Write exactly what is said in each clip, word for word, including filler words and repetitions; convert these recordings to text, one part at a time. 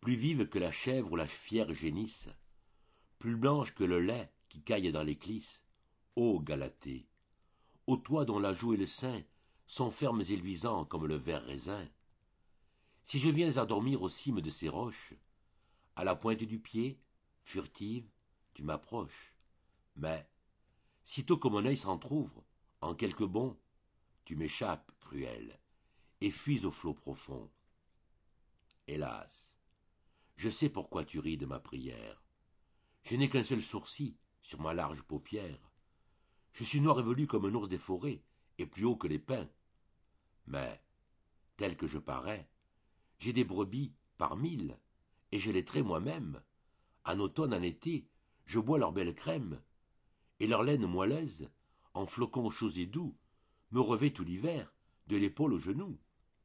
plus vive que la chèvre ou la fière génisse, plus blanche que le lait qui caille dans les clisses, ô Galatée, ô toi dont la joue et le sein sont fermes et luisants comme le vert raisin. Si je viens à dormir aux cimes de ces roches, à la pointe du pied, furtive, tu m'approches. Mais, sitôt que mon œil s'entr'ouvre, en quelques bonds, tu m'échappes, cruelle, et fuis au flot profond. Hélas, je sais pourquoi tu ris de ma prière. Je n'ai qu'un seul sourcil sur ma large paupière. Je suis noir et velu comme un ours des forêts, et plus haut que les pins. Mais, tel que je parais, j'ai des brebis par mille, et je les trais moi-même. En automne, en été, je bois leur belle crème, et leur laine moelleuse, en flocons chauds et doux, me revêt tout l'hiver, de l'épaule au genou.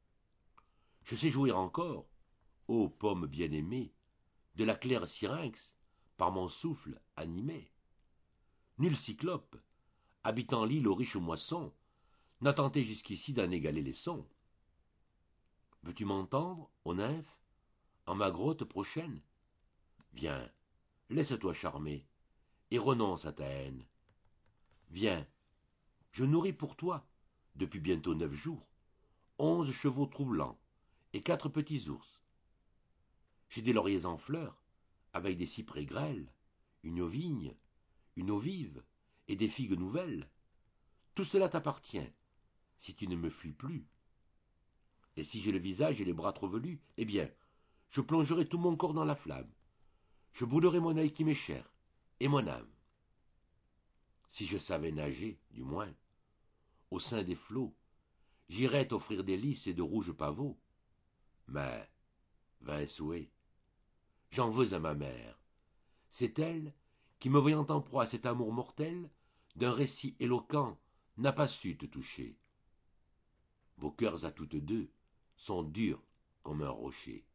Je sais jouir encore, ô pomme bien-aimée, de la claire syrinx, par mon souffle animé. Nul cyclope, habitant l'île aux riches moissons, n'a tenté jusqu'ici d'en égaler les sons. Veux-tu m'entendre, ô nymphe, en ma grotte prochaine? Viens, laisse-toi charmer, et renonce à ta haine. Viens, je nourris pour toi, depuis bientôt neuf jours, onze chevaux troublants et quatre petits ours. J'ai des lauriers en fleurs, avec des cyprès grêles, une vigne, une eau vive et des figues nouvelles. Tout cela t'appartient, si tu ne me fuis plus. Et si j'ai le visage et les bras trop velus, eh bien, je plongerai tout mon corps dans la flamme. Je brûlerai mon œil qui m'est cher, et mon âme. Si je savais nager, du moins, au sein des flots, j'irais t'offrir des lys et de rouges pavots. Mais, vain souhait, j'en veux à ma mère. C'est elle qui, me voyant en proie à cet amour mortel, d'un récit éloquent, n'a pas su te toucher. Vos cœurs à toutes deux sont durs comme un rocher.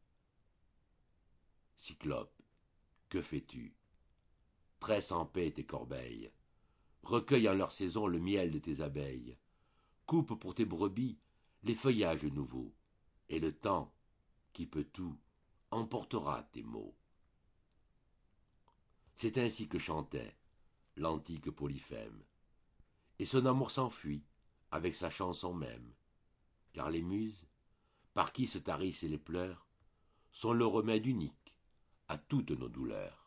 Cyclope, que fais-tu? Tresse en paix tes corbeilles, recueille en leur saison le miel de tes abeilles, coupe pour tes brebis les feuillages nouveaux, et le temps, qui peut tout, emportera tes mots. C'est ainsi que chantait l'antique Polyphème, et son amour s'enfuit avec sa chanson même, car les muses, par qui se tarissent les pleurs, sont le remède unique à toutes nos douleurs.